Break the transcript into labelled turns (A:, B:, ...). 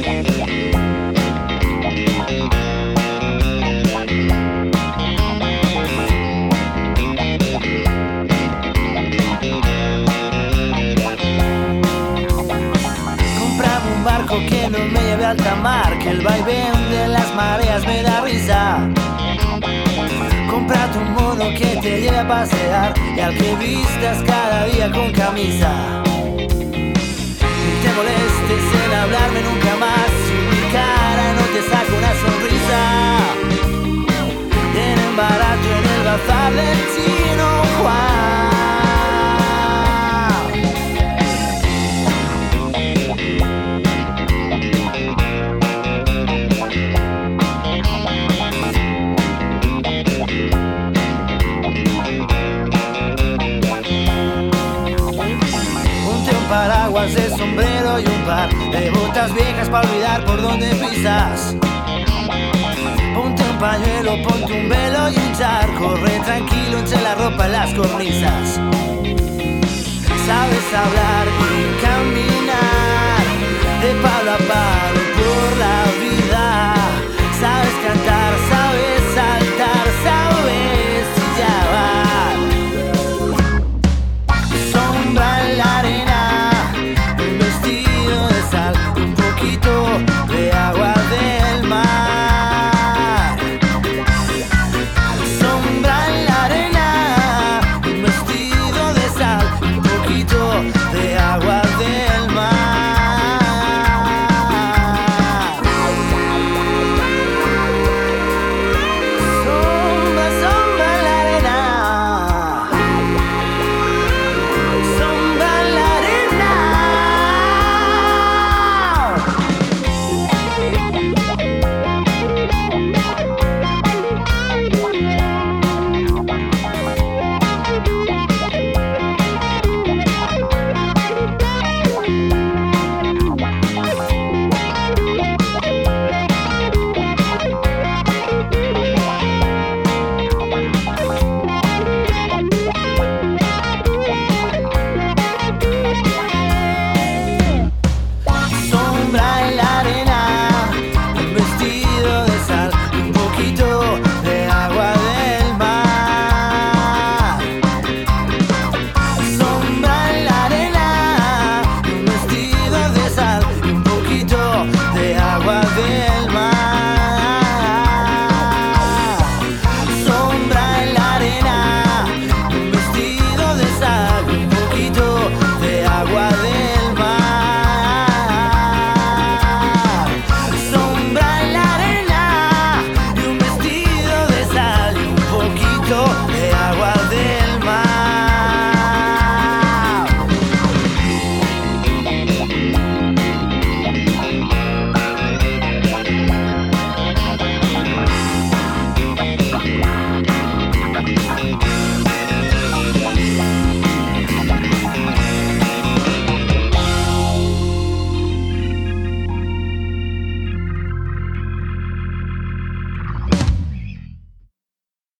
A: Que no me lleve a alta mar, que el vaivén de las mareas me da risa. Cómprate un mono que te lleve a pasear y al que vistas cada día con camisa. Ni te molestes en hablarme nunca más si mi cara no te saca una sonrisa. Tienen barato en el bazar del Chino Juan. Paraguas de sombrero y un par de botas viejas para olvidar por dónde pisas. Ponte un pañuelo, ponte un velo y un charco. Corre tranquilo entre la ropa en las cornisas. Sabes hablar y caminar.